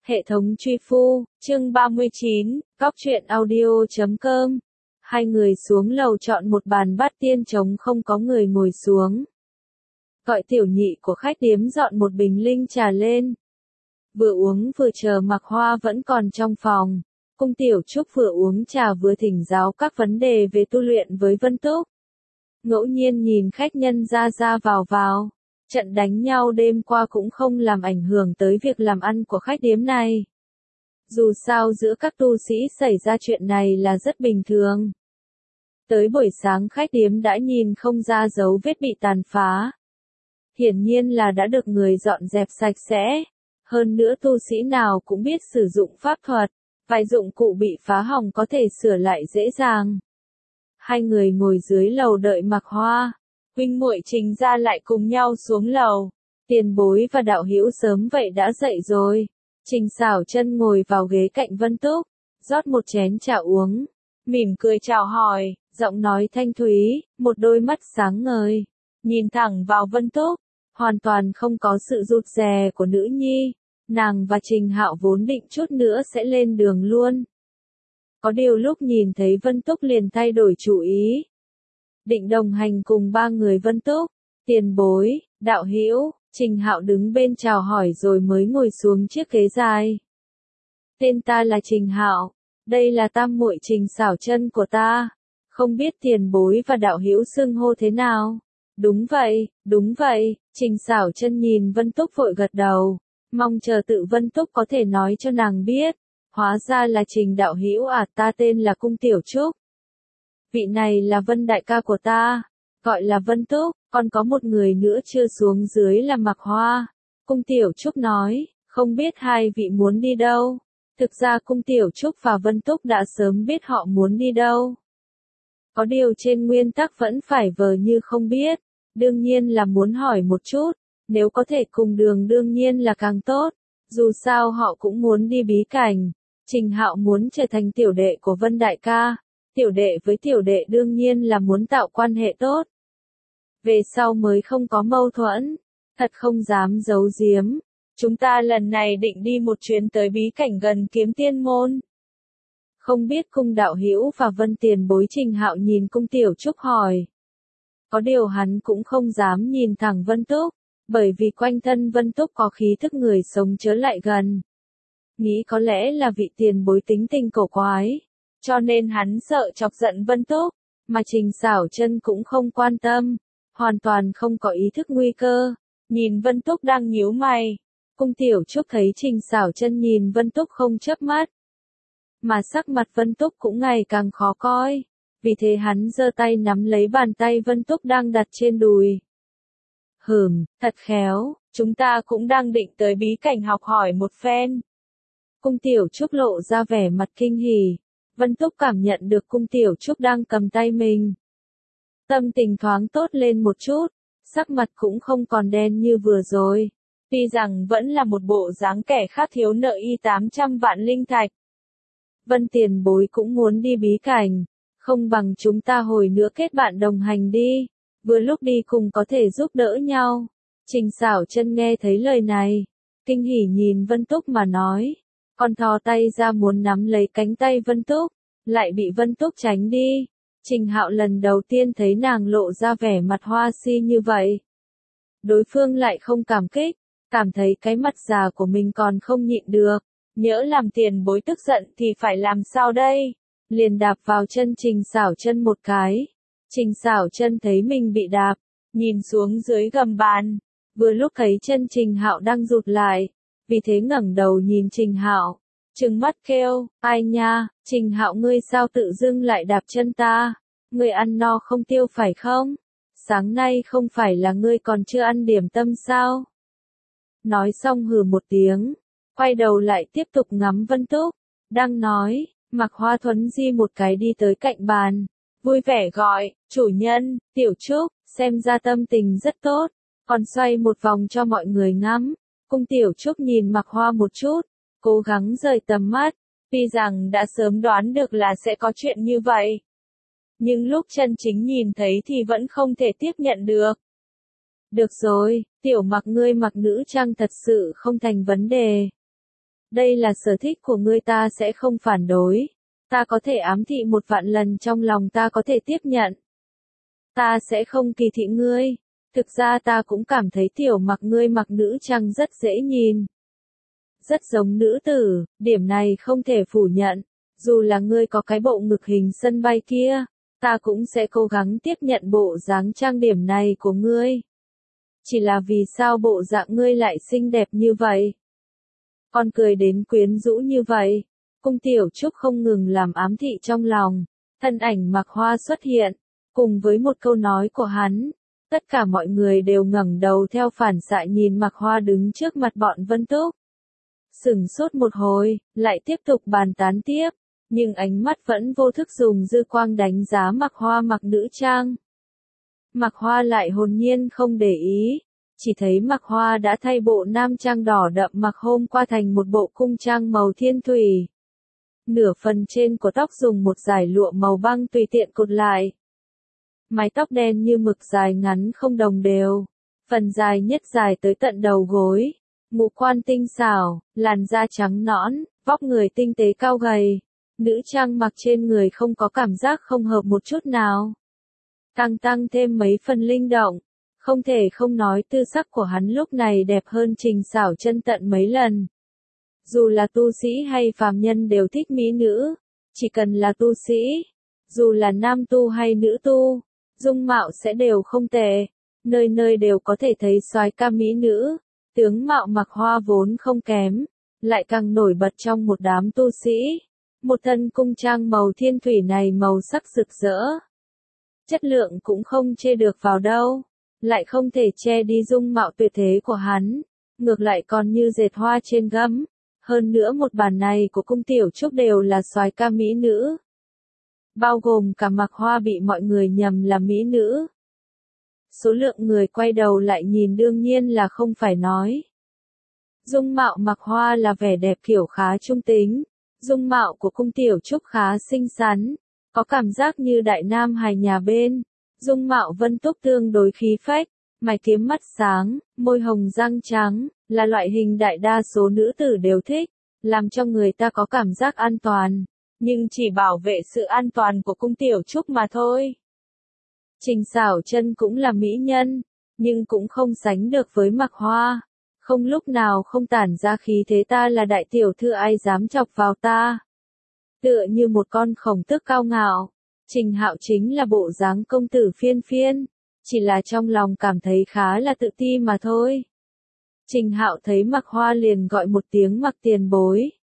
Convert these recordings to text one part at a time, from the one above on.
Hệ thống truy phu, chương 39, Cóc truyện audio.com. Hai người xuống lầu chọn một bàn bát tiên trống không có người ngồi xuống. Gọi tiểu nhị của khách điếm dọn một bình linh trà lên. Vừa uống vừa chờ Mạc Hoa vẫn còn trong phòng. Cung Tiểu Trúc vừa uống trà vừa thỉnh giáo các vấn đề về tu luyện với Vân Túc. Ngẫu nhiên nhìn khách nhân ra vào. Trận đánh nhau đêm qua cũng không làm ảnh hưởng tới việc làm ăn của khách điếm này. Dù sao giữa các tu sĩ xảy ra chuyện này là rất bình thường. Tới buổi sáng khách điếm đã nhìn không ra dấu vết bị tàn phá. Hiển nhiên là đã được người dọn dẹp sạch sẽ. Hơn nữa tu sĩ nào cũng biết sử dụng pháp thuật, vài dụng cụ bị phá hỏng có thể sửa lại dễ dàng. Hai người ngồi dưới lầu đợi Mạc Hoa. Huynh muội Trình ra lại cùng nhau xuống lầu. Tiền Bối và Đạo Hữu sớm vậy đã dậy rồi. Trình Xảo Chân ngồi vào ghế cạnh Vân Túc, rót một chén trà uống, mỉm cười chào hỏi, giọng nói thanh thúy, một đôi mắt sáng ngời, nhìn thẳng vào Vân Túc, hoàn toàn không có sự rụt rè của nữ nhi. Nàng và Trình Hạo vốn định chút nữa sẽ lên đường luôn. Có điều lúc nhìn thấy Vân Túc liền thay đổi chủ ý. Định đồng hành cùng ba người Vân Túc, Tiền Bối, Đạo Hữu, Trình Hạo đứng bên chào hỏi rồi mới ngồi xuống chiếc ghế dài. Tên ta là Trình Hạo, đây là tam muội Trình Xảo Chân của ta. Không biết Tiền Bối và Đạo Hữu xưng hô thế nào? Đúng vậy, Trình Xảo Chân nhìn Vân Túc vội gật đầu, mong chờ tự Vân Túc có thể nói cho nàng biết. Hóa ra là Trình Đạo Hữu à, ta tên là Cung Tiểu Trúc. Vị này là Vân đại ca của ta, gọi là Vân Túc, còn có một người nữa chưa xuống dưới là Mạc Hoa. Cung Tiểu Trúc nói, không biết hai vị muốn đi đâu. Thực ra Cung Tiểu Trúc và Vân Túc đã sớm biết họ muốn đi đâu. Có điều trên nguyên tắc vẫn phải vờ như không biết, đương nhiên là muốn hỏi một chút, nếu có thể cùng đường đương nhiên là càng tốt, dù sao họ cũng muốn đi bí cảnh. Trình Hạo muốn trở thành tiểu đệ của Vân đại ca. Tiểu đệ với tiểu đệ đương nhiên là muốn tạo quan hệ tốt. Về sau mới không có mâu thuẫn. Thật không dám giấu giếm. Chúng ta lần này định đi một chuyến tới bí cảnh gần Kiếm Tiên Môn. Không biết Cung Đạo Hữu và Vân Tiền Bối. Trình Hạo nhìn Cung Tiểu Trúc hỏi. Có điều hắn cũng không dám nhìn thẳng Vân Túc, bởi vì quanh thân Vân Túc có khí thức người sống chớ lại gần. Nghĩ có lẽ là vị tiền bối tính tình cổ quái, cho nên hắn sợ chọc giận Vân Túc, mà Trình Xảo Chân cũng không quan tâm, hoàn toàn không có ý thức nguy cơ, nhìn Vân Túc đang nhíu mày. Cung Tiểu Trúc thấy Trình Xảo Chân nhìn Vân Túc không chớp mắt, mà sắc mặt Vân Túc cũng ngày càng khó coi, vì thế hắn giơ tay nắm lấy bàn tay Vân Túc đang đặt trên đùi. Thật khéo, chúng ta cũng đang định tới bí cảnh học hỏi một phen. Cung Tiểu Trúc lộ ra vẻ mặt kinh hỉ. Vân Túc cảm nhận được Cung Tiểu Trúc đang cầm tay mình. Tâm tình thoáng tốt lên một chút, sắc mặt cũng không còn đen như vừa rồi. Tuy rằng vẫn là một bộ dáng kẻ khác thiếu nợ y 800 vạn linh thạch. Vân Tiền Bối cũng muốn đi bí cảnh, không bằng chúng ta hồi nữa kết bạn đồng hành đi, vừa lúc đi cùng có thể giúp đỡ nhau. Trình Xảo Chân nghe thấy lời này, kinh hỉ nhìn Vân Túc mà nói. Còn thò tay ra muốn nắm lấy cánh tay Vân Túc, lại bị Vân Túc tránh đi. Trình Hạo lần đầu tiên thấy nàng lộ ra vẻ mặt hoa si như vậy. Đối phương lại không cảm kích, cảm thấy cái mặt già của mình còn không nhịn được. Nhỡ làm Tiền Bối tức giận thì phải làm sao đây? Liền đạp vào chân Trình Xảo Chân một cái. Trình Xảo Chân thấy mình bị đạp, nhìn xuống dưới gầm bàn. Vừa lúc thấy chân Trình Hạo đang rụt lại. Vì thế ngẩng đầu nhìn Trình Hạo, trừng mắt kêu, ai nha, Trình Hạo ngươi sao tự dưng lại đạp chân ta, ngươi ăn no không tiêu phải không? Sáng nay không phải là ngươi còn chưa ăn điểm tâm sao? Nói xong hừ một tiếng, quay đầu lại tiếp tục ngắm Vân Túc, đang nói, Mạc Hoa thuấn di một cái đi tới cạnh bàn, vui vẻ gọi, chủ nhân, Tiểu Trúc, xem ra tâm tình rất tốt, còn xoay một vòng cho mọi người ngắm. Cung Tiểu Trúc nhìn Mạc Hoa một chút, cố gắng rời tầm mắt, tuy rằng đã sớm đoán được là sẽ có chuyện như vậy. Nhưng lúc chân chính nhìn thấy thì vẫn không thể tiếp nhận được. Được rồi, Tiểu Mạc ngươi mặc nữ trang thật sự không thành vấn đề. Đây là sở thích của ngươi, ta sẽ không phản đối. Ta có thể ám thị 1.000 lần trong lòng ta có thể tiếp nhận. Ta sẽ không kỳ thị ngươi. Thực ra ta cũng cảm thấy tiểu mặc ngươi mặc nữ trang rất dễ nhìn. Rất giống nữ tử, điểm này không thể phủ nhận. Dù là ngươi có cái bộ ngực hình sân bay kia, ta cũng sẽ cố gắng tiếp nhận bộ dáng trang điểm này của ngươi. Chỉ là vì sao bộ dạng ngươi lại xinh đẹp như vậy? Con cười đến quyến rũ như vậy. Cung Tiểu Trúc không ngừng làm ám thị trong lòng. Thân ảnh Mạc Hoa xuất hiện, cùng với một câu nói của hắn. Tất cả mọi người đều ngẩng đầu theo phản xạ nhìn Mạc Hoa đứng trước mặt bọn Vân Túc. Sửng sốt một hồi, lại tiếp tục bàn tán tiếp. Nhưng ánh mắt vẫn vô thức dùng dư quang đánh giá Mạc Hoa mặc nữ trang. Mạc Hoa lại hồn nhiên không để ý. Chỉ thấy Mạc Hoa đã thay bộ nam trang đỏ đậm mặc hôm qua thành một bộ cung trang màu thiên thủy. Nửa phần trên của tóc dùng một dải lụa màu băng tùy tiện cột lại. Mái tóc đen như mực dài ngắn không đồng đều. Phần dài nhất dài tới tận đầu gối. Ngũ quan tinh xảo, làn da trắng nõn, vóc người tinh tế cao gầy. Nữ trang mặc trên người không có cảm giác không hợp một chút nào. Tăng thêm mấy phần linh động. Không thể không nói tư sắc của hắn lúc này đẹp hơn Trình Xảo Chân tận mấy lần. Dù là tu sĩ hay phàm nhân đều thích mỹ nữ. Chỉ cần là tu sĩ, dù là nam tu hay nữ tu, dung mạo sẽ đều không tệ. Nơi nơi đều có thể thấy soái ca mỹ nữ. Tướng mạo Mạc Hoa vốn không kém, lại càng nổi bật trong một đám tu sĩ. Một thân cung trang màu thiên thủy này màu sắc rực rỡ. Chất lượng cũng không chê được vào đâu. Lại không thể che đi dung mạo tuyệt thế của hắn. Ngược lại còn như dệt hoa trên gấm. Hơn nữa một bàn này của Cung Tiểu Trúc đều là soái ca mỹ nữ. Bao gồm cả Mạc Hoa bị mọi người nhầm là mỹ nữ. Số lượng người quay đầu lại nhìn đương nhiên là không phải nói. Dung mạo Mạc Hoa là vẻ đẹp kiểu khá trung tính. Dung mạo của Cung Tiểu Trúc khá xinh xắn. Có cảm giác như đại nam hài nhà bên. Dung mạo Vân Túc tương đối khí phách. Mày kiếm mắt sáng, môi hồng răng trắng, là loại hình đại đa số nữ tử đều thích. Làm cho người ta có cảm giác an toàn. Nhưng chỉ bảo vệ sự an toàn của Cung Tiểu Trúc mà thôi. Trình Xảo Chân cũng là mỹ nhân, nhưng cũng không sánh được với Mạc Hoa. Không lúc nào không tản ra khí thế ta là đại tiểu thư ai dám chọc vào ta. Tựa như một con khổng tước cao ngạo. Trình Hạo chính là bộ dáng công tử phiên phiên, chỉ là trong lòng cảm thấy khá là tự ti mà thôi. Trình Hạo thấy Mạc Hoa liền gọi một tiếng Mạc tiền bối.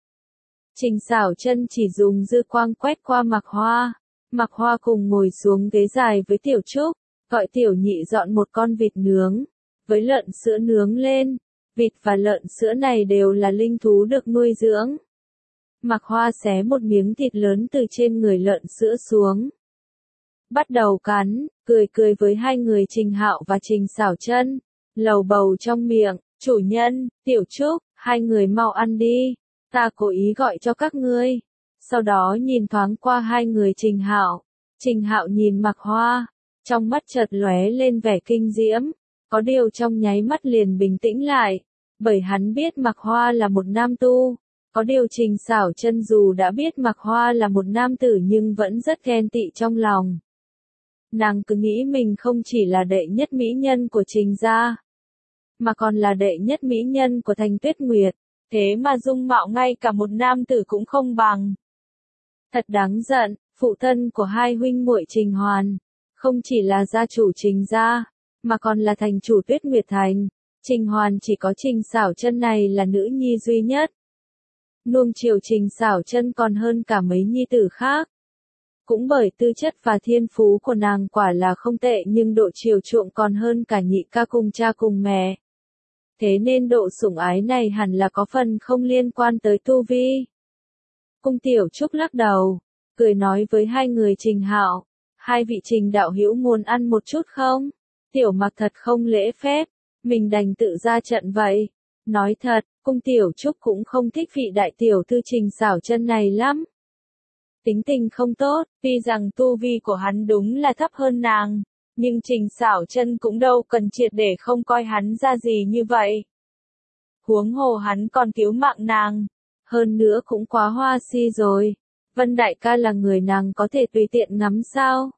Trình Xảo Chân chỉ dùng dư quang quét qua Mạc Hoa. Mạc Hoa cùng ngồi xuống ghế dài với Tiểu Trúc, gọi Tiểu Nhị dọn một con vịt nướng, với lợn sữa nướng lên. Vịt và lợn sữa này đều là linh thú được nuôi dưỡng. Mạc Hoa xé một miếng thịt lớn từ trên người lợn sữa xuống. Bắt đầu cắn, cười với hai người Trình Hạo và Trình Xảo Chân, lầu bầu trong miệng, chủ nhân, Tiểu Trúc, hai người mau ăn đi, ta cố ý gọi cho các ngươi. Sau đó nhìn thoáng qua hai người Trình Hạo nhìn Mạc Hoa, trong mắt chợt lóe lên vẻ kinh diễm, có điều trong nháy mắt liền bình tĩnh lại, bởi hắn biết Mạc Hoa là một nam tu. Có điều Trình Xảo Chân dù đã biết Mạc Hoa là một nam tử nhưng vẫn rất ghen tị trong lòng. Nàng cứ nghĩ mình không chỉ là đệ nhất mỹ nhân của Trình gia, mà còn là đệ nhất mỹ nhân của Thành Tuyết Nguyệt, thế mà dung mạo ngay cả một nam tử cũng không bằng. Thật đáng giận, phụ thân của hai huynh muội Trình Hoàn, không chỉ là gia chủ Trình gia, mà còn là thành chủ Tuyết Nguyệt Thành. Trình Hoàn chỉ có Trình Xảo Chân này là nữ nhi duy nhất. Nuông chiều Trình Xảo Chân còn hơn cả mấy nhi tử khác. Cũng bởi tư chất và thiên phú của nàng quả là không tệ nhưng độ chiều chuộng còn hơn cả nhị ca cùng cha cùng mẹ. Thế nên độ sủng ái này hẳn là có phần không liên quan tới tu vi. Cung Tiểu Trúc lắc đầu, cười nói với hai người Trình Hạo, hai vị Trình đạo hữu muốn ăn một chút không? Tiểu Mặc thật không lễ phép, mình đành tự ra trận vậy. Nói thật, Cung Tiểu Trúc cũng không thích vị đại tiểu thư Trình Xảo Chân này lắm. Tính tình không tốt, tuy rằng tu vi của hắn đúng là thấp hơn nàng, nhưng Trình Xảo Chân cũng đâu cần triệt để không coi hắn ra gì như vậy. Huống hồ hắn còn cứu mạng nàng, hơn nữa cũng quá hoa si rồi. Vân đại ca là người nàng có thể tùy tiện ngắm sao?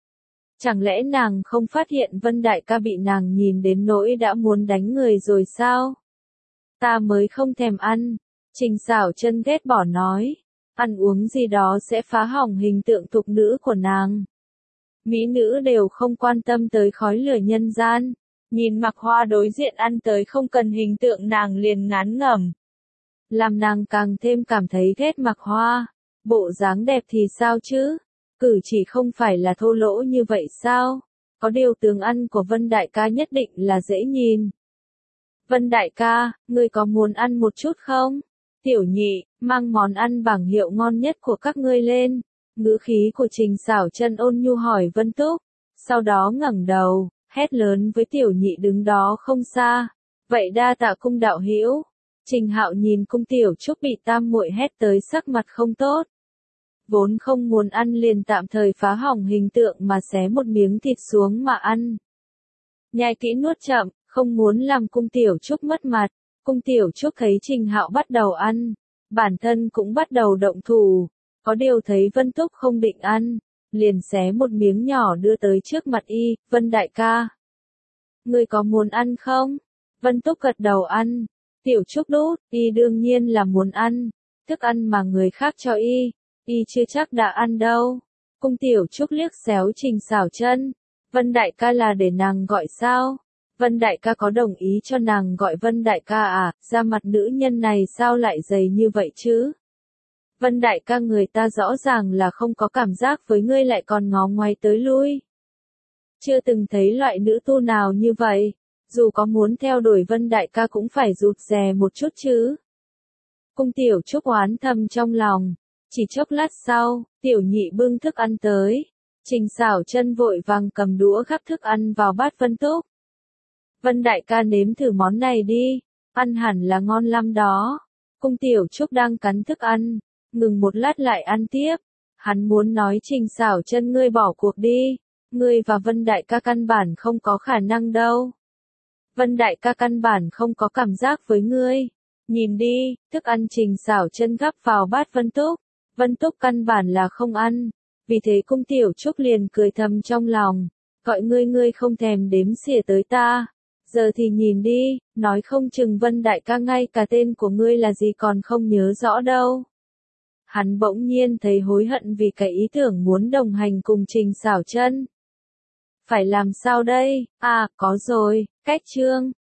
Chẳng lẽ nàng không phát hiện Vân đại ca bị nàng nhìn đến nỗi đã muốn đánh người rồi sao? Ta mới không thèm ăn. Trình Sảo Chân ghét bỏ nói. Ăn uống gì đó sẽ phá hỏng hình tượng thục nữ của nàng. Mỹ nữ đều không quan tâm tới khói lửa nhân gian. Nhìn Mạc Hoa đối diện ăn tới không cần hình tượng nàng liền ngán ngẩm. Làm nàng càng thêm cảm thấy ghét Mạc Hoa. Bộ dáng đẹp thì sao chứ? Cử chỉ không phải là thô lỗ như vậy sao? Có điều tướng ăn của Vân đại ca nhất định là dễ nhìn. Vân đại ca, ngươi có muốn ăn một chút không? Tiểu nhị, mang món ăn bảng hiệu ngon nhất của các ngươi lên. Ngữ khí của Trình Sảo Chân ôn nhu hỏi Vân Túc. Sau đó ngẩng đầu, hét lớn với tiểu nhị đứng đó không xa. Vậy đa tạ cung đạo hữu. Trình Hạo nhìn cung tiểu trúc bị tam muội hét tới sắc mặt không tốt. Vốn không muốn ăn liền tạm thời phá hỏng hình tượng mà xé một miếng thịt xuống mà ăn. Nhai kỹ nuốt chậm, không muốn làm cung tiểu trúc mất mặt. Cung tiểu trúc thấy Trình Hạo bắt đầu ăn, bản thân cũng bắt đầu động thủ. Có điều thấy Vân Túc không định ăn, liền xé một miếng nhỏ đưa tới trước mặt y. Vân đại ca, ngươi có muốn ăn không? Vân Túc gật đầu ăn. Tiểu trúc đút, y đương nhiên là muốn ăn. Thức ăn mà người khác cho y chưa chắc đã ăn đâu. Cung tiểu trúc liếc xéo Trình Sảo Chân. Vân đại ca là để nàng gọi sao? Vân đại ca có đồng ý cho nàng gọi Vân đại ca à? Da mặt nữ nhân này sao lại dày như vậy chứ? Vân đại ca, người ta rõ ràng là không có cảm giác với ngươi lại còn ngó ngoái tới lui. Chưa từng thấy loại nữ tu nào như vậy. Dù có muốn theo đuổi Vân đại ca cũng phải rụt rè một chút chứ. Cung tiểu trúc oán thầm trong lòng. Chỉ chốc lát sau, tiểu nhị bưng thức ăn tới. Trình Sảo Chân vội vàng cầm đũa gắp thức ăn vào bát Vân Túc. Vân đại ca nếm thử món này đi, ăn hẳn là ngon lắm đó. Cung tiểu trúc đang cắn thức ăn, ngừng một lát lại ăn tiếp. Hắn muốn nói Trình Sảo Chân ngươi bỏ cuộc đi, ngươi và Vân đại ca căn bản không có khả năng đâu. Vân đại ca căn bản không có cảm giác với ngươi. Nhìn đi, thức ăn Trình Sảo Chân gắp vào bát Vân Túc. Vân Túc căn bản là không ăn, vì thế cung tiểu trúc liền cười thầm trong lòng. Gọi ngươi không thèm đếm xỉa tới ta. Giờ thì nhìn đi, nói không chừng Vân đại ca ngay cả tên của ngươi là gì còn không nhớ rõ đâu. Hắn bỗng nhiên thấy hối hận vì cái ý tưởng muốn đồng hành cùng Trình Sảo Chân. Phải làm sao đây? À, có rồi, cách chương.